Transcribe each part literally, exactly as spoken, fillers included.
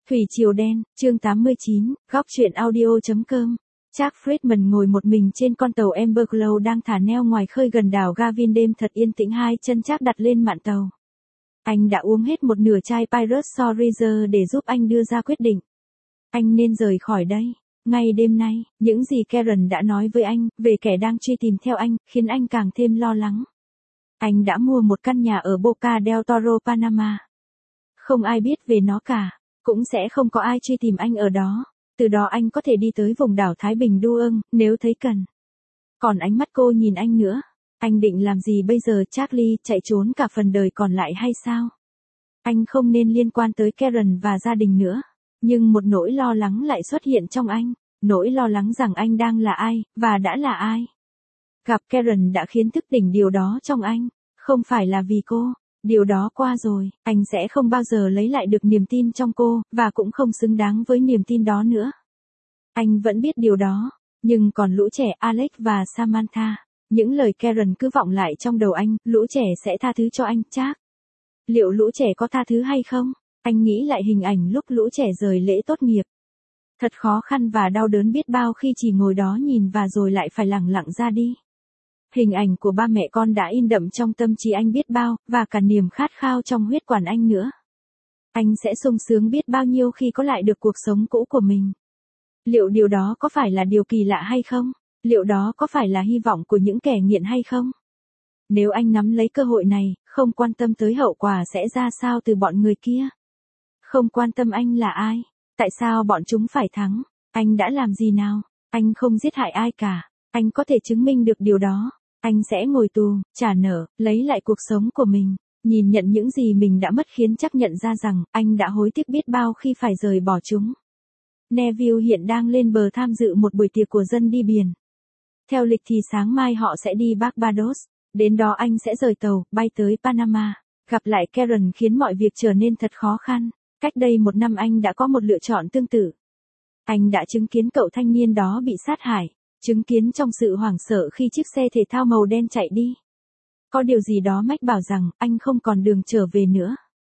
Thủy Triều Đen, chương tám mươi chín, góc truyện audio.com. Jack Friedman ngồi một mình trên con tàu Emberglow đang thả neo ngoài khơi gần đảo Gavin, đêm thật yên tĩnh, hai chân Jack đặt lên mạn tàu. Anh đã uống hết một nửa chai Pirate Sorriser để giúp anh đưa ra quyết định. Anh nên rời khỏi đây. Ngay đêm nay, những gì Karen đã nói với anh về kẻ đang truy tìm theo anh khiến anh càng thêm lo lắng. Anh đã mua một căn nhà ở Boca del Toro, Panama. Không ai biết về nó cả, cũng sẽ không có ai truy tìm anh ở đó. Từ đó anh có thể đi tới vùng đảo Thái Bình Đuông nếu thấy cần. Còn ánh mắt cô nhìn anh nữa. Anh định làm gì bây giờ? Charlie chạy trốn cả phần đời còn lại hay sao? Anh không nên liên quan tới Karen và gia đình nữa. Nhưng một nỗi lo lắng lại xuất hiện trong anh. Nỗi lo lắng rằng anh đang là ai, và đã là ai. Gặp Karen đã khiến thức tỉnh điều đó trong anh. Không phải là vì cô. Điều đó qua rồi, anh sẽ không bao giờ lấy lại được niềm tin trong cô, và cũng không xứng đáng với niềm tin đó nữa. Anh vẫn biết điều đó, nhưng còn lũ trẻ Alex và Samantha, những lời Karen cứ vọng lại trong đầu anh, lũ trẻ sẽ tha thứ cho anh, chắc. Liệu lũ trẻ có tha thứ hay không? Anh nghĩ lại hình ảnh lúc lũ trẻ rời lễ tốt nghiệp. Thật khó khăn và đau đớn biết bao khi chỉ ngồi đó nhìn và rồi lại phải lẳng lặng ra đi. Hình ảnh của ba mẹ con đã in đậm trong tâm trí anh biết bao, và cả niềm khát khao trong huyết quản anh nữa. Anh sẽ sung sướng biết bao nhiêu khi có lại được cuộc sống cũ của mình. Liệu điều đó có phải là điều kỳ lạ hay không? Liệu đó có phải là hy vọng của những kẻ nghiện hay không? Nếu anh nắm lấy cơ hội này, không quan tâm tới hậu quả sẽ ra sao từ bọn người kia. Không quan tâm anh là ai, tại sao bọn chúng phải thắng, anh đã làm gì nào, anh không giết hại ai cả, anh có thể chứng minh được điều đó. Anh sẽ ngồi tù, trả nợ, lấy lại cuộc sống của mình, nhìn nhận những gì mình đã mất khiến chắc nhận ra rằng anh đã hối tiếc biết bao khi phải rời bỏ chúng. Neville hiện đang lên bờ tham dự một buổi tiệc của dân đi biển. Theo lịch thì sáng mai họ sẽ đi Barbados, đến đó anh sẽ rời tàu, bay tới Panama. Gặp lại Karen khiến mọi việc trở nên thật khó khăn. Cách đây một năm anh đã có một lựa chọn tương tự. Anh đã chứng kiến cậu thanh niên đó bị sát hại. Chứng kiến trong sự hoảng sợ khi chiếc xe thể thao màu đen chạy đi. Có điều gì đó mách bảo rằng anh không còn đường trở về nữa.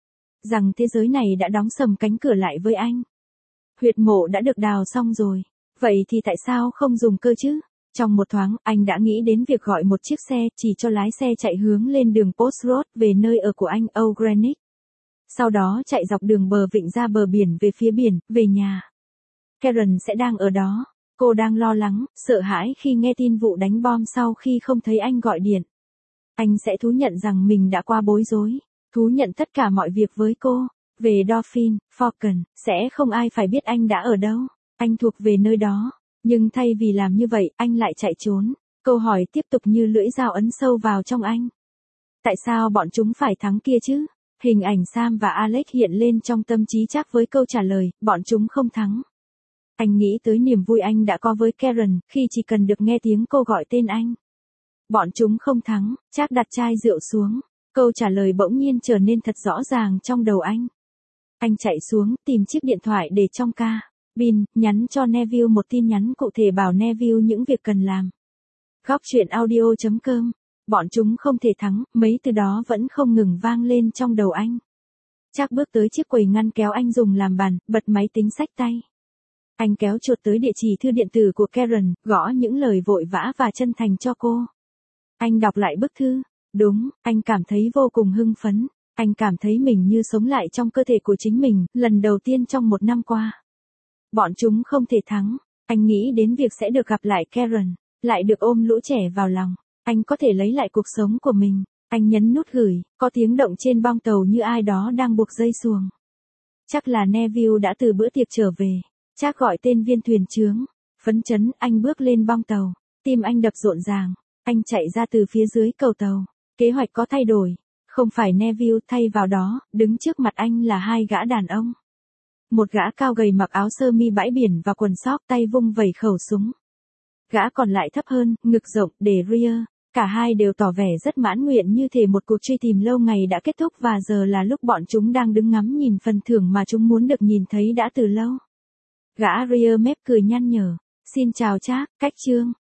Rằng thế giới này đã đóng sầm cánh cửa lại với anh. Huyệt mộ đã được đào xong rồi. Vậy thì tại sao không dùng cơ chứ? Trong một thoáng, anh đã nghĩ đến việc gọi một chiếc xe chỉ cho lái xe chạy hướng lên đường Post Road về nơi ở của anh O'Granick. Sau đó chạy dọc đường bờ vịnh ra bờ biển về phía biển, về nhà. Karen sẽ đang ở đó. Cô đang lo lắng, sợ hãi khi nghe tin vụ đánh bom sau khi không thấy anh gọi điện. Anh sẽ thú nhận rằng mình đã qua bối rối, thú nhận tất cả mọi việc với cô. Về Dauphin, Falcon, sẽ không ai phải biết anh đã ở đâu. Anh thuộc về nơi đó. Nhưng thay vì làm như vậy, anh lại chạy trốn. Câu hỏi tiếp tục như lưỡi dao ấn sâu vào trong anh. Tại sao bọn chúng phải thắng kia chứ? Hình ảnh Sam và Alex hiện lên trong tâm trí chắc với câu trả lời, bọn chúng không thắng. Anh nghĩ tới niềm vui anh đã có với Karen khi chỉ cần được nghe tiếng cô gọi tên anh. Bọn chúng không thắng, Jack đặt chai rượu xuống. Câu trả lời bỗng nhiên trở nên thật rõ ràng trong đầu anh. Anh chạy xuống, tìm chiếc điện thoại để trong ca. Bin, nhắn cho Neville một tin nhắn cụ thể bảo Neville những việc cần làm. Góc truyện audio.com. Bọn chúng không thể thắng, mấy từ đó vẫn không ngừng vang lên trong đầu anh. Jack bước tới chiếc quầy ngăn kéo anh dùng làm bàn, bật máy tính xách tay. Anh kéo chuột tới địa chỉ thư điện tử của Karen, gõ những lời vội vã và chân thành cho cô. Anh đọc lại bức thư. Đúng, anh cảm thấy vô cùng hưng phấn. Anh cảm thấy mình như sống lại trong cơ thể của chính mình, lần đầu tiên trong một năm qua. Bọn chúng không thể thắng. Anh nghĩ đến việc sẽ được gặp lại Karen, lại được ôm lũ trẻ vào lòng. Anh có thể lấy lại cuộc sống của mình. Anh nhấn nút gửi, có tiếng động trên bong tàu như ai đó đang buộc dây xuồng. Chắc là Neville đã từ bữa tiệc trở về. Jack gọi tên viên thuyền trưởng. Phấn chấn, anh bước lên bong tàu. Tim anh đập rộn ràng. Anh chạy ra từ phía dưới cầu tàu. Kế hoạch có thay đổi. Không phải Neville, thay vào đó, đứng trước mặt anh là hai gã đàn ông. Một gã cao gầy mặc áo sơ mi bãi biển và quần sóc, tay vung vẩy khẩu súng. Gã còn lại thấp hơn, ngực rộng, để rear. Cả hai đều tỏ vẻ rất mãn nguyện, như thể một cuộc truy tìm lâu ngày đã kết thúc và giờ là lúc bọn chúng đang đứng ngắm nhìn phần thưởng mà chúng muốn được nhìn thấy đã từ lâu. Gã rear mép cười nhăn nhở. Xin chào Jack, cách chương.